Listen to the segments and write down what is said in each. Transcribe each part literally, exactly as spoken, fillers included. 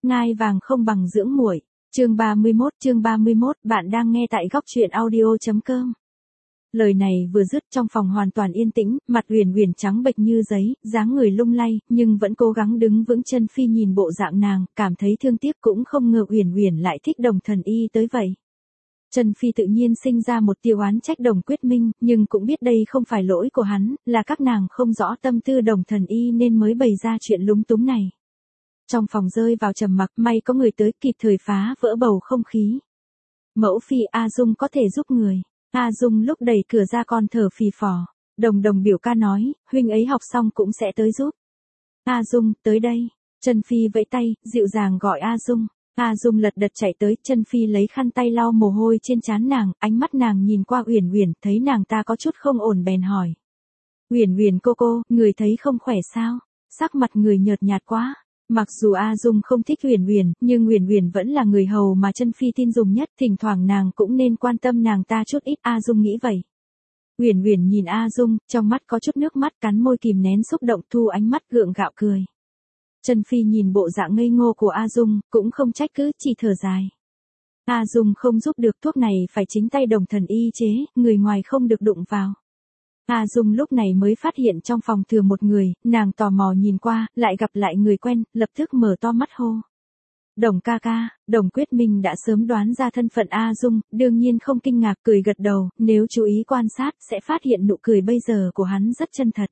ngai vàng không bằng dưỡng muội. Chương ba mươi mốt, chương ba mươi mốt, bạn đang nghe tại góc truyện audio chấm com. Lời này vừa dứt trong phòng hoàn toàn yên tĩnh, mặt Uyển Uyển trắng bệch như giấy, dáng người lung lay, nhưng vẫn cố gắng đứng vững. Chân Phi nhìn bộ dạng nàng, cảm thấy thương tiếc, cũng không ngờ Uyển Uyển lại thích Đồng Thần Y tới vậy. Chân Phi tự nhiên sinh ra một tia oán trách Đồng Quyết Minh, nhưng cũng biết đây không phải lỗi của hắn, là các nàng không rõ tâm tư Đồng Thần Y nên mới bày ra chuyện lúng túng này. Trong phòng rơi vào trầm mặc, may có người tới kịp thời phá vỡ bầu không khí. Mẫu phi, A Dung có thể giúp người. A Dung lúc đẩy cửa ra còn thở phì phò. Đồng Đồng biểu ca nói, huynh ấy học xong cũng sẽ tới giúp. A Dung, tới đây. Chân Phi vẫy tay, dịu dàng gọi A Dung. A Dung lật đật chạy tới, Chân Phi lấy khăn tay lau mồ hôi trên trán nàng, ánh mắt nàng nhìn qua Uyển Uyển, thấy nàng ta có chút không ổn bèn hỏi. Uyển Uyển cô cô, người thấy không khỏe sao? Sắc mặt người nhợt nhạt quá. Mặc dù A Dung không thích Uyển Uyển, nhưng Uyển Uyển vẫn là người hầu mà Chân Phi tin dùng nhất, thỉnh thoảng nàng cũng nên quan tâm nàng ta chút ít, A Dung nghĩ vậy. Uyển Uyển nhìn A Dung, trong mắt có chút nước mắt, cắn môi kìm nén xúc động, thu ánh mắt gượng gạo cười. Chân Phi nhìn bộ dạng ngây ngô của A Dung, cũng không trách cứ, chỉ thở dài. A Dung không giúp được, thuốc này phải chính tay Đồng Thần Y chế, người ngoài không được đụng vào. A Dung lúc này mới phát hiện trong phòng thừa một người, nàng tò mò nhìn qua, lại gặp lại người quen, lập tức mở to mắt hô. Đồng ca ca. Đồng Quyết Minh đã sớm đoán ra thân phận A Dung, đương nhiên không kinh ngạc, cười gật đầu, nếu chú ý quan sát, sẽ phát hiện nụ cười bây giờ của hắn rất chân thật.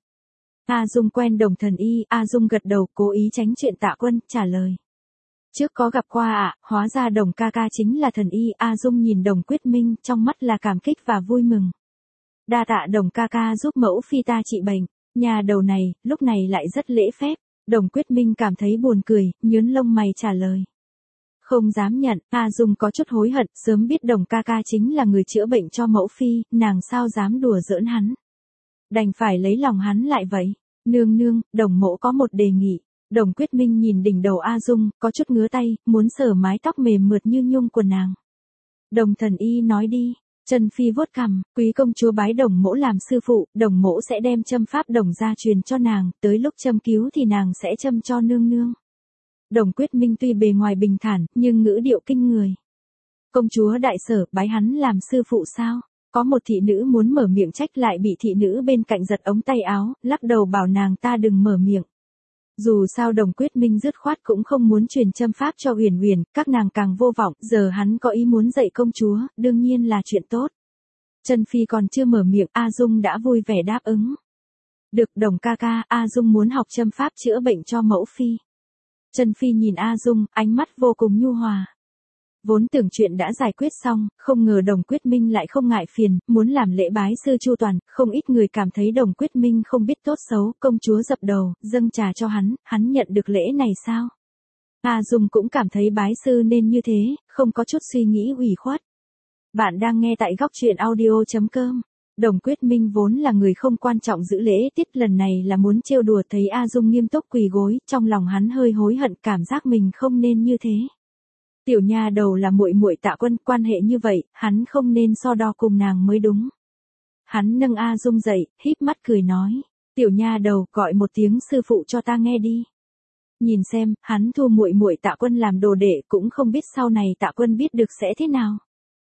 A Dung quen Đồng Thần Y, A Dung gật đầu, cố ý tránh chuyện Tạ Quân, trả lời. Trước có gặp qua ạ, à, hóa ra Đồng ca ca chính là Thần Y. A Dung nhìn Đồng Quyết Minh, trong mắt là cảm kích và vui mừng. Đa tạ Đồng ca ca giúp mẫu phi ta trị bệnh. Nhà đầu này, lúc này lại rất lễ phép. Đồng Quyết Minh cảm thấy buồn cười, nhướng lông mày trả lời. Không dám nhận. A Dung có chút hối hận, sớm biết Đồng ca ca chính là người chữa bệnh cho mẫu phi, nàng sao dám đùa giỡn hắn. Đành phải lấy lòng hắn lại vậy. Nương nương, Đồng mẫu có một đề nghị. Đồng Quyết Minh nhìn đỉnh đầu A Dung, có chút ngứa tay, muốn sờ mái tóc mềm mượt như nhung của nàng. Đồng Thần Y nói đi. Chân Phi vuốt cằm, quý công chúa bái Đồng mẫu làm sư phụ, Đồng mẫu sẽ đem châm pháp Đồng gia truyền cho nàng, tới lúc châm cứu thì nàng sẽ châm cho nương nương. Đồng Quyết Minh tuy bề ngoài bình thản, nhưng ngữ điệu kinh người. Công chúa đại sở, bái hắn làm sư phụ sao? Có một thị nữ muốn mở miệng trách lại bị thị nữ bên cạnh giật ống tay áo, lắc đầu bảo nàng ta đừng mở miệng. Dù sao Đồng Quyết Minh dứt khoát cũng không muốn truyền châm pháp cho Uyển Uyển, các nàng càng vô vọng, giờ hắn có ý muốn dạy công chúa, đương nhiên là chuyện tốt. Chân Phi còn chưa mở miệng, A Dung đã vui vẻ đáp ứng. Được Đồng ca ca, A Dung muốn học châm pháp chữa bệnh cho mẫu phi. Chân Phi nhìn A Dung, ánh mắt vô cùng nhu hòa. Vốn tưởng chuyện đã giải quyết xong, không ngờ Đồng Quyết Minh lại không ngại phiền, muốn làm lễ bái sư chu toàn, không ít người cảm thấy Đồng Quyết Minh không biết tốt xấu, công chúa dập đầu, dâng trà cho hắn, hắn nhận được lễ này sao? A Dung cũng cảm thấy bái sư nên như thế, không có chút suy nghĩ ủy khuất. Bạn đang nghe tại góc truyện audio chấm com. Đồng Quyết Minh vốn là người không quan trọng giữ lễ tiết, lần này là muốn trêu đùa, thấy A Dung nghiêm túc quỳ gối, trong lòng hắn hơi hối hận, cảm giác mình không nên như thế. Tiểu nha đầu là muội muội Tạ Quân, quan hệ như vậy, hắn không nên so đo cùng nàng mới đúng. Hắn nâng A Dung dậy, híp mắt cười nói, tiểu nha đầu, gọi một tiếng sư phụ cho ta nghe đi. Nhìn xem, hắn thu muội muội Tạ Quân làm đồ đệ, cũng không biết sau này Tạ Quân biết được sẽ thế nào.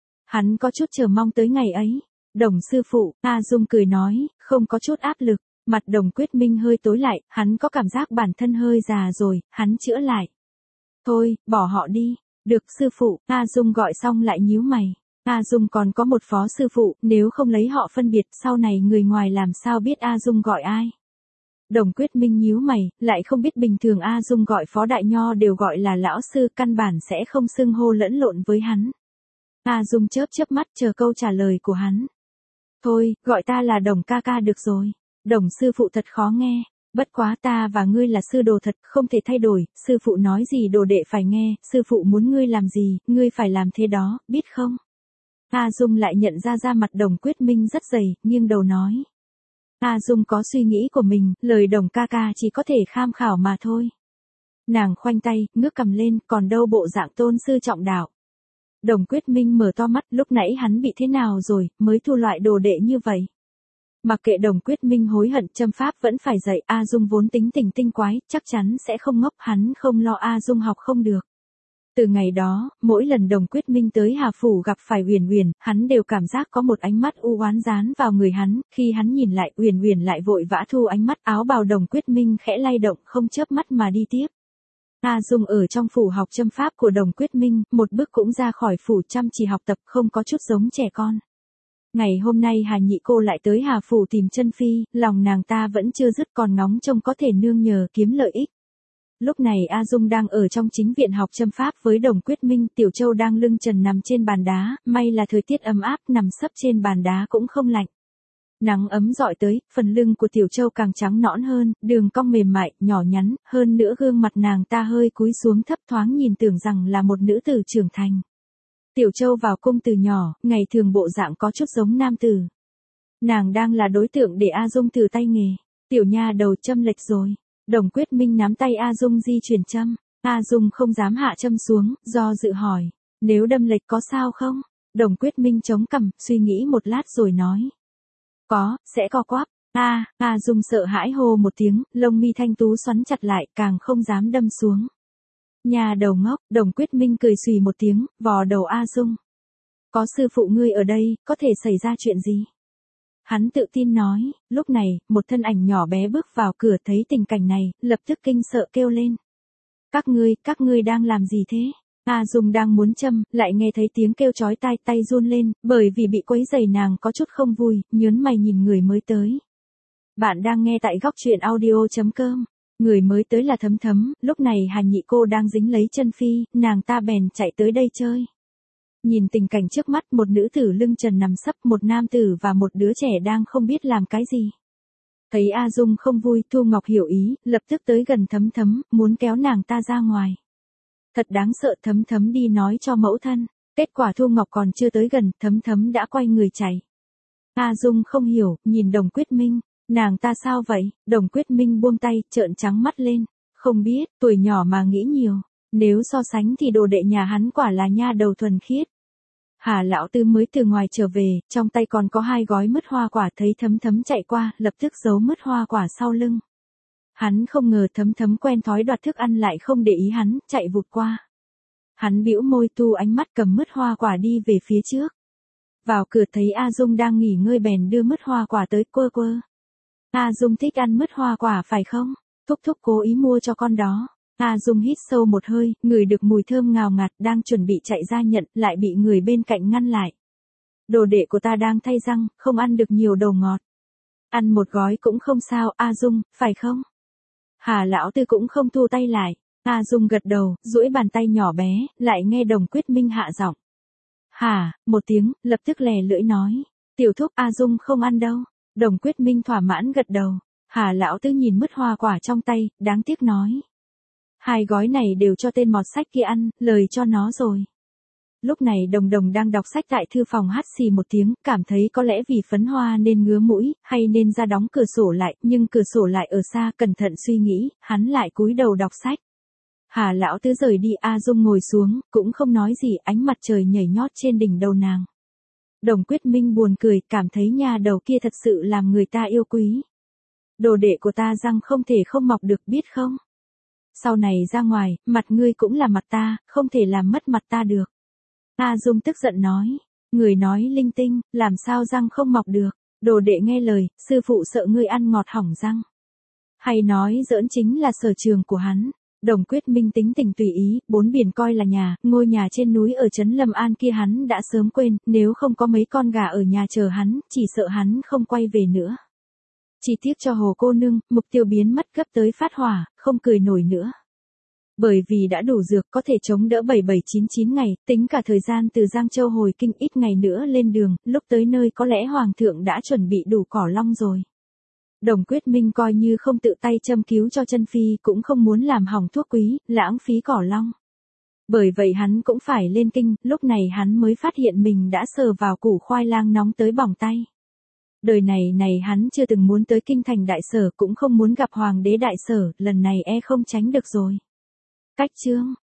Hắn có chút chờ mong tới ngày ấy. Đồng sư phụ, A Dung cười nói, không có chút áp lực. Mặt Đồng Quyết Minh hơi tối lại, hắn có cảm giác bản thân hơi già rồi, hắn chữa lại. Thôi, bỏ họ đi. Được sư phụ. A Dung gọi xong lại nhíu mày. A Dung còn có một phó sư phụ, nếu không lấy họ phân biệt, sau này người ngoài làm sao biết A Dung gọi ai. Đồng Quyết Minh nhíu mày, lại không biết bình thường A Dung gọi phó đại nho đều gọi là lão sư, căn bản sẽ không xưng hô lẫn lộn với hắn. A Dung chớp chớp mắt chờ câu trả lời của hắn. Thôi, gọi ta là Đồng ca ca được rồi. Đồng sư phụ thật khó nghe. Bất quá ta và ngươi là sư đồ thật, không thể thay đổi, sư phụ nói gì đồ đệ phải nghe, sư phụ muốn ngươi làm gì, ngươi phải làm thế đó, biết không? A Dung lại nhận ra da mặt Đồng Quyết Minh rất dày, nghiêng đầu nói. A Dung có suy nghĩ của mình, lời Đồng ca ca chỉ có thể tham khảo mà thôi. Nàng khoanh tay, ngước cầm lên, còn đâu bộ dạng tôn sư trọng đạo. Đồng Quyết Minh mở to mắt, lúc nãy hắn bị thế nào rồi, mới thu loại đồ đệ như vậy. Mặc kệ Đồng Quyết Minh hối hận, châm pháp vẫn phải dạy. A Dung vốn tính tình tinh quái, chắc chắn sẽ không ngốc, hắn không lo A Dung học không được. Từ ngày đó, mỗi lần Đồng Quyết Minh tới Hà Phủ gặp phải Uyển Uyển, hắn đều cảm giác có một ánh mắt u oán dán vào người hắn, khi hắn nhìn lại, Uyển Uyển lại vội vã thu ánh mắt, áo bào Đồng Quyết Minh khẽ lay động, không chớp mắt mà đi tiếp. A Dung ở trong phủ học châm pháp của Đồng Quyết Minh, một bước cũng ra khỏi phủ, chăm chỉ học tập, không có chút giống trẻ con. Ngày hôm nay Hà Nhị cô lại tới Hà Phủ tìm Chân Phi, lòng nàng ta vẫn chưa dứt, còn ngóng trông có thể nương nhờ kiếm lợi ích. Lúc này A Dung đang ở trong chính viện học châm pháp với Đồng Quyết Minh, Tiểu Châu đang lưng trần nằm trên bàn đá, may là thời tiết ấm áp, nằm sấp trên bàn đá cũng không lạnh. Nắng ấm rọi tới, phần lưng của Tiểu Châu càng trắng nõn hơn, đường cong mềm mại, nhỏ nhắn, hơn nữa gương mặt nàng ta hơi cúi xuống thấp thoáng nhìn tưởng rằng là một nữ tử trưởng thành. Tiểu Châu vào cung từ nhỏ, ngày thường bộ dạng có chút giống nam tử. Nàng đang là đối tượng để A Dung thử tay nghề. Tiểu nha đầu châm lệch rồi. Đồng Quyết Minh nắm tay A Dung di chuyển châm. A Dung không dám hạ châm xuống, do dự hỏi. Nếu đâm lệch có sao không? Đồng Quyết Minh chống cằm, suy nghĩ một lát rồi nói. Có, sẽ co quắp. A, A Dung sợ hãi hô một tiếng, lông mi thanh tú xoắn chặt lại, càng không dám đâm xuống. Nhà đầu ngốc, Đồng Quyết Minh cười xùy một tiếng, vò đầu A Dung. Có sư phụ ngươi ở đây, có thể xảy ra chuyện gì? Hắn tự tin nói, lúc này, một thân ảnh nhỏ bé bước vào cửa thấy tình cảnh này, lập tức kinh sợ kêu lên. Các ngươi, các ngươi đang làm gì thế? A Dung đang muốn châm, lại nghe thấy tiếng kêu chói tai, tay run lên, bởi vì bị quấy rầy nàng có chút không vui, nhớn mày nhìn người mới tới. Bạn đang nghe tại góc truyện audio chấm com. Người mới tới là Thấm Thấm, lúc này Hà Nhị cô đang dính lấy Chân Phi, nàng ta bèn chạy tới đây chơi. Nhìn tình cảnh trước mắt, một nữ tử lưng trần nằm sấp, một nam tử và một đứa trẻ đang không biết làm cái gì. Thấy A Dung không vui, Thu Ngọc hiểu ý, lập tức tới gần Thấm Thấm, muốn kéo nàng ta ra ngoài. Thật đáng sợ, Thấm Thấm đi nói cho mẫu thân. Kết quả Thu Ngọc còn chưa tới gần, Thấm Thấm đã quay người chạy. A Dung không hiểu, nhìn Đồng Quyết Minh. Nàng ta sao vậy? Đồng Quyết Minh buông tay, trợn trắng mắt lên. Không biết, tuổi nhỏ mà nghĩ nhiều. Nếu so sánh thì đồ đệ nhà hắn quả là nha đầu thuần khiết. Hà lão tư mới từ ngoài trở về, trong tay còn có hai gói mứt hoa quả, thấy Thấm Thấm chạy qua, lập tức giấu mứt hoa quả sau lưng. Hắn không ngờ Thấm Thấm quen thói đoạt thức ăn lại không để ý hắn, chạy vụt qua. Hắn bĩu môi tu ánh mắt cầm mứt hoa quả đi về phía trước. Vào cửa thấy A Dung đang nghỉ ngơi bèn đưa mứt hoa quả tới quơ quơ. A Dung thích ăn mứt hoa quả phải không? Thúc thúc cố ý mua cho con đó. A Dung hít sâu một hơi, ngửi được mùi thơm ngào ngạt, đang chuẩn bị chạy ra nhận, lại bị người bên cạnh ngăn lại. Đồ đệ của ta đang thay răng, không ăn được nhiều đồ ngọt. Ăn một gói cũng không sao, A Dung, phải không? Hà lão tư cũng không thu tay lại. A Dung gật đầu, duỗi bàn tay nhỏ bé, lại nghe Đồng Quyết Minh hạ giọng. Hà, một tiếng, lập tức lè lưỡi nói. Tiểu thúc, A Dung không ăn đâu. Đồng Quyết Minh thỏa mãn gật đầu. Hà lão tư nhìn mứt hoa quả trong tay, đáng tiếc nói. Hai gói này đều cho tên mọt sách kia ăn, lời cho nó rồi. Lúc này Đồng Đồng đang đọc sách tại thư phòng hắt xì một tiếng, cảm thấy có lẽ vì phấn hoa nên ngứa mũi, hay nên ra đóng cửa sổ lại, nhưng cửa sổ lại ở xa, cẩn thận suy nghĩ, hắn lại cúi đầu đọc sách. Hà lão tứ rời đi, A Dung ngồi xuống, cũng không nói gì, ánh mặt trời nhảy nhót trên đỉnh đầu nàng. Đồng Quyết Minh buồn cười, cảm thấy nha đầu kia thật sự làm người ta yêu quý. Đồ đệ của ta răng không thể không mọc được, biết không? Sau này ra ngoài, mặt ngươi cũng là mặt ta, không thể làm mất mặt ta được. A Dung tức giận nói. Người nói linh tinh, làm sao răng không mọc được. Đồ đệ nghe lời, sư phụ sợ ngươi ăn ngọt hỏng răng. Hay nói giỡn chính là sở trường của hắn. Đồng Quyết Minh tính tình tùy ý, bốn biển coi là nhà, ngôi nhà trên núi ở trấn Lâm An kia hắn đã sớm quên, nếu không có mấy con gà ở nhà chờ hắn, chỉ sợ hắn không quay về nữa. Chỉ tiếc cho Hồ cô nương, mục tiêu biến mất gấp tới phát hỏa, không cười nổi nữa. Bởi vì đã đủ dược có thể chống đỡ bảy bảy chín chín ngày, tính cả thời gian từ Giang Châu hồi kinh ít ngày nữa lên đường, lúc tới nơi có lẽ Hoàng thượng đã chuẩn bị đủ cỏ long rồi. Đồng Quyết Minh coi như không tự tay châm cứu cho Chân Phi, cũng không muốn làm hỏng thuốc quý, lãng phí cỏ long. Bởi vậy hắn cũng phải lên kinh, lúc này hắn mới phát hiện mình đã sờ vào củ khoai lang nóng tới bỏng tay. Đời này này hắn chưa từng muốn tới kinh thành đại sở, cũng không muốn gặp hoàng đế đại sở, lần này e không tránh được rồi. Cách chương